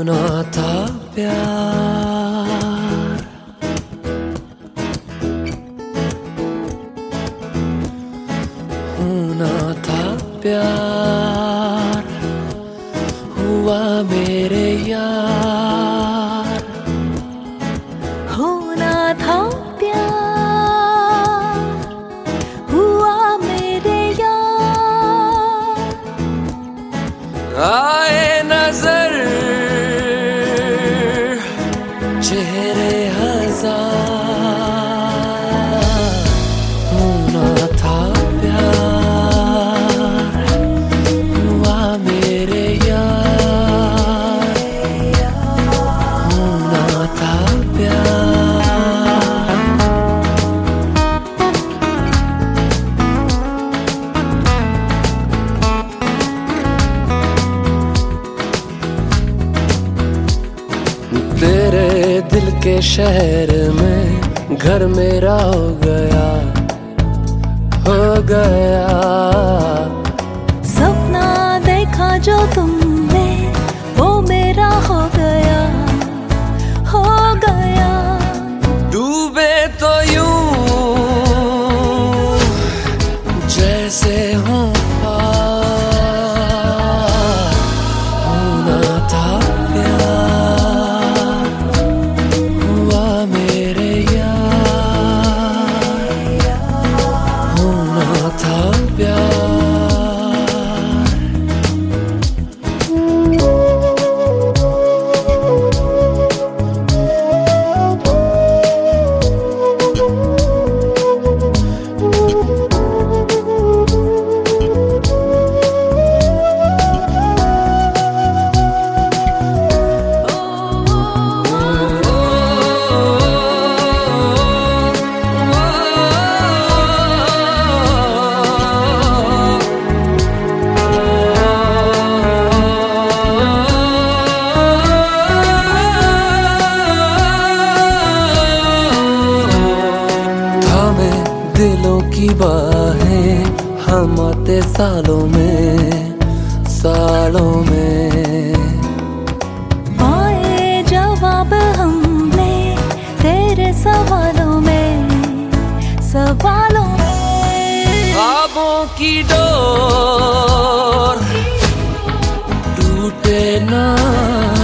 होना था प्यार, होना था प्यार, हुआ मेरे यार। होना था प्यार, हुआ मेरे यार। आए नजर चेहरे हजार, होना था प्यार, हुआ मेरे यार। होना था प्यार। तेरे दिल के शहर में घर मेरा हो गया, हो गया। सपना देखा जो तुमने वो मेरा हो गया, हो गया। डूबे तो यूं जैसे हो पार, होना था प्यार, हुआ मेरे यार। होना था प्यार। दिलों की बाहें हम आते सालों में, सालों में। आए जवाब हमने तेरे सवालों में, सवालों में। ख्वाबों की डोर टूटे ना।